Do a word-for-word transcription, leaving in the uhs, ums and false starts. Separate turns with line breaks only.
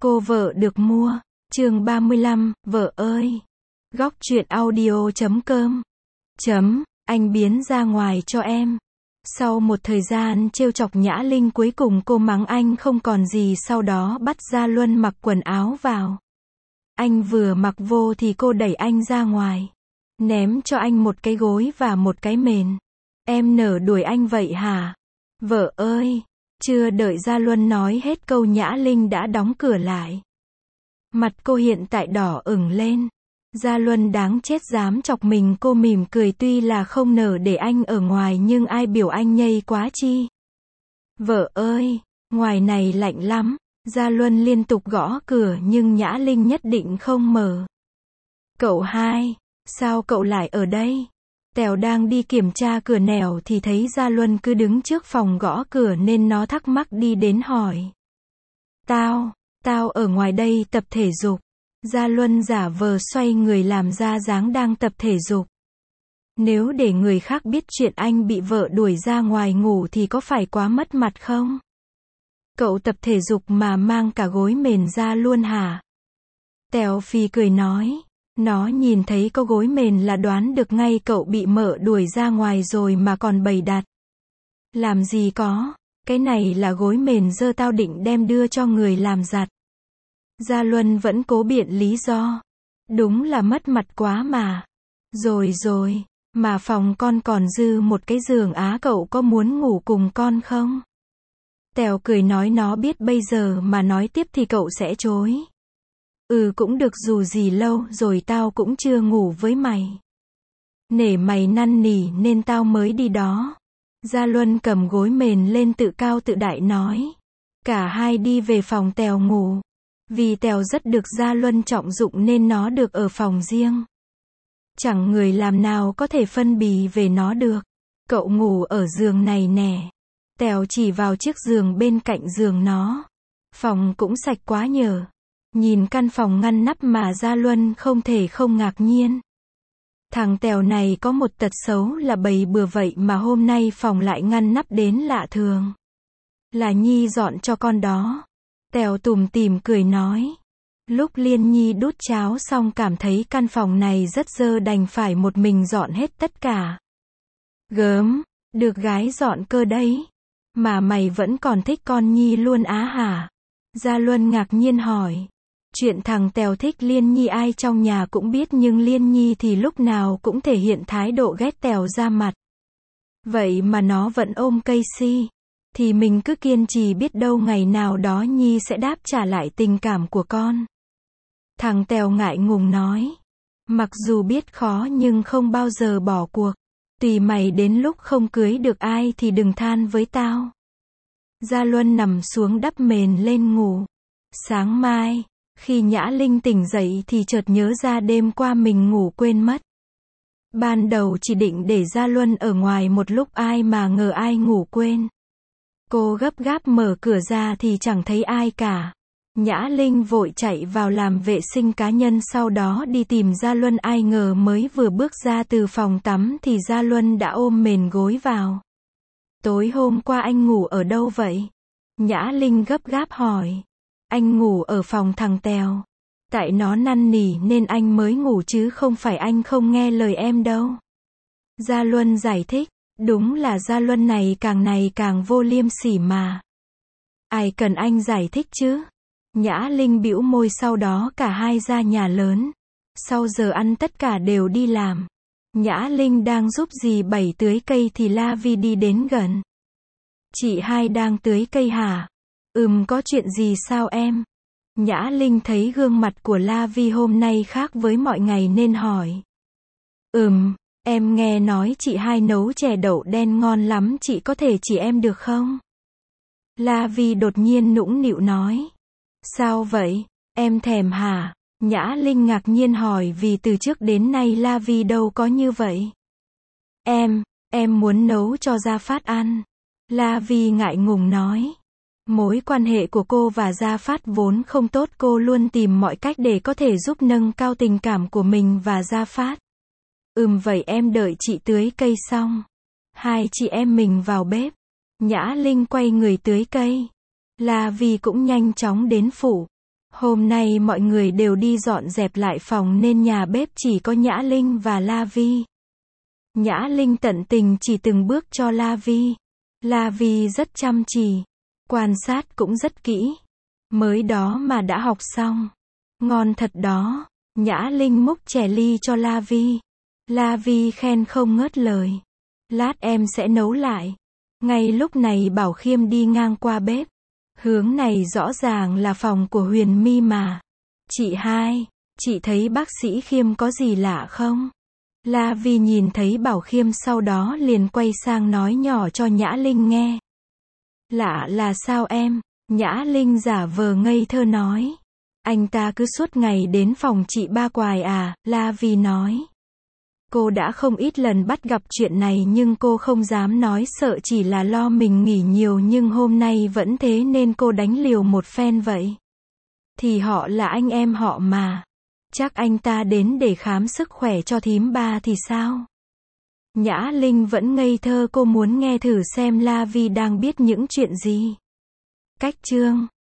Cô vợ được mua. Chương ba mươi lăm, vợ ơi. Góc truyện audio chấm com. Chấm, anh biến ra ngoài cho em. Sau một thời gian trêu chọc Nhã Linh, cuối cùng cô mắng anh không còn gì, sau đó bắt Gia Luân mặc quần áo vào. Anh vừa mặc vô thì cô đẩy anh ra ngoài, ném cho anh một cái gối và một cái mền. Em nỡ đuổi anh vậy hả? Vợ ơi. Chưa đợi Gia Luân nói hết câu, Nhã Linh đã đóng cửa lại. Mặt cô hiện tại đỏ ửng lên. Gia Luân đáng chết dám chọc mình. Cô mỉm cười, tuy là không nỡ để anh ở ngoài nhưng ai biểu anh nhây quá chi. Vợ ơi, ngoài này lạnh lắm. Gia Luân liên tục gõ cửa nhưng Nhã Linh nhất định không mở. Cậu hai, sao cậu lại ở đây? Tèo đang đi kiểm tra cửa nẻo thì thấy Gia Luân cứ đứng trước phòng gõ cửa nên nó thắc mắc đi đến hỏi. Tao, tao ở ngoài đây tập thể dục. Gia Luân giả vờ xoay người làm ra dáng đang tập thể dục. Nếu để người khác biết chuyện anh bị vợ đuổi ra ngoài ngủ thì có phải quá mất mặt không? Cậu tập thể dục mà mang cả gối mền ra luôn hả? Tèo phì cười nói. Nó nhìn thấy có gối mền là đoán được ngay cậu bị mợ đuổi ra ngoài rồi mà còn bày đặt. Làm gì có, cái này là gối mền dơ tao định đem đưa cho người làm giặt. Gia Luân vẫn cố biện lý do. Đúng là mất mặt quá mà. Rồi rồi, mà phòng con còn dư một cái giường á, cậu có muốn ngủ cùng con không? Tèo cười nói nó biết bây giờ mà nói tiếp thì cậu sẽ chối. Ừ cũng được, dù gì lâu rồi tao cũng chưa ngủ với mày. Nể mày năn nỉ nên tao mới đi đó. Gia Luân cầm gối mền lên tự cao tự đại nói. Cả hai đi về phòng Tèo ngủ. Vì Tèo rất được Gia Luân trọng dụng nên nó được ở phòng riêng. Chẳng người làm nào có thể phân bì về nó được. Cậu ngủ ở giường này nè. Tèo chỉ vào chiếc giường bên cạnh giường nó. Phòng cũng sạch quá nhờ. Nhìn căn phòng ngăn nắp mà Gia Luân không thể không ngạc nhiên. Thằng Tèo này có một tật xấu là bày bừa vậy mà hôm nay phòng lại ngăn nắp đến lạ thường. Là Nhi dọn cho con đó. Tèo tủm tỉm cười nói. Lúc Liên Nhi đút cháo xong cảm thấy căn phòng này rất dơ đành phải một mình dọn hết tất cả. Gớm, được gái dọn cơ đấy. Mà mày vẫn còn thích con Nhi luôn á hả? Gia Luân ngạc nhiên hỏi. Chuyện thằng Tèo thích Liên Nhi ai trong nhà cũng biết nhưng Liên Nhi thì lúc nào cũng thể hiện thái độ ghét Tèo ra mặt. Vậy mà nó vẫn ôm cây si. Thì mình cứ kiên trì, biết đâu ngày nào đó Nhi sẽ đáp trả lại tình cảm của con. Thằng Tèo ngại ngùng nói. Mặc dù biết khó nhưng không bao giờ bỏ cuộc. Tùy mày, đến lúc không cưới được ai thì đừng than với tao. Gia Luân nằm xuống đắp mền lên ngủ. Sáng mai, khi Nhã Linh tỉnh dậy thì chợt nhớ ra đêm qua mình ngủ quên mất. Ban đầu chỉ định để Gia Luân ở ngoài một lúc, ai mà ngờ ai ngủ quên. Cô gấp gáp mở cửa ra thì chẳng thấy ai cả. Nhã Linh vội chạy vào làm vệ sinh cá nhân, sau đó đi tìm Gia Luân, ai ngờ mới vừa bước ra từ phòng tắm thì Gia Luân đã ôm mền gối vào. Tối hôm qua anh ngủ ở đâu vậy? Nhã Linh gấp gáp hỏi. Anh ngủ ở phòng thằng Tèo. Tại nó năn nỉ nên anh mới ngủ chứ không phải anh không nghe lời em đâu. Gia Luân giải thích. Đúng là Gia Luân này càng ngày càng vô liêm sỉ mà. Ai cần anh giải thích chứ? Nhã Linh bĩu môi, sau đó cả hai ra nhà lớn. Sau giờ ăn tất cả đều đi làm. Nhã Linh đang giúp dì Bảy tưới cây thì La Vi đi đến gần. Chị hai đang tưới cây hả? Ừm, có chuyện gì sao em? Nhã Linh thấy gương mặt của La Vi hôm nay khác với mọi ngày nên hỏi. Ừm, em nghe nói chị hai nấu chè đậu đen ngon lắm, chị có thể chỉ em được không? La Vi đột nhiên nũng nịu nói. Sao vậy? Em thèm hả? Nhã Linh ngạc nhiên hỏi vì từ trước đến nay La Vi đâu có như vậy. Em, em muốn nấu cho Gia Phát ăn. La Vi ngại ngùng nói. Mối quan hệ của cô và Gia Phát vốn không tốt, cô luôn tìm mọi cách để có thể giúp nâng cao tình cảm của mình và Gia Phát. Ừm, vậy em đợi chị tưới cây xong. Hai chị em mình vào bếp. Nhã Linh quay người tưới cây. La Vi cũng nhanh chóng đến phụ. Hôm nay mọi người đều đi dọn dẹp lại phòng nên nhà bếp chỉ có Nhã Linh và La Vi. Nhã Linh tận tình chỉ từng bước cho La Vi. La Vi rất chăm chỉ, quan sát cũng rất kỹ. Mới đó mà đã học xong. Ngon thật đó. Nhã Linh múc chè ly cho La Vi. La Vi khen không ngớt lời. Lát em sẽ nấu lại. Ngay lúc này Bảo Khiêm đi ngang qua bếp. Hướng này rõ ràng là phòng của Huyền My mà. Chị hai, chị thấy bác sĩ Khiêm có gì lạ không? La Vi nhìn thấy Bảo Khiêm sau đó liền quay sang nói nhỏ cho Nhã Linh nghe. Lạ là sao em? Nhã Linh giả vờ ngây thơ nói. Anh ta cứ suốt ngày đến phòng chị ba quài à, La Vi nói. Cô đã không ít lần bắt gặp chuyện này nhưng cô không dám nói, sợ chỉ là lo mình nghỉ nhiều, nhưng hôm nay vẫn thế nên cô đánh liều một phen vậy. Thì họ là anh em họ mà. Chắc anh ta đến để khám sức khỏe cho thím ba thì sao? Nhã Linh vẫn ngây thơ, cô muốn nghe thử xem La Vi đang biết những chuyện gì. Cách chương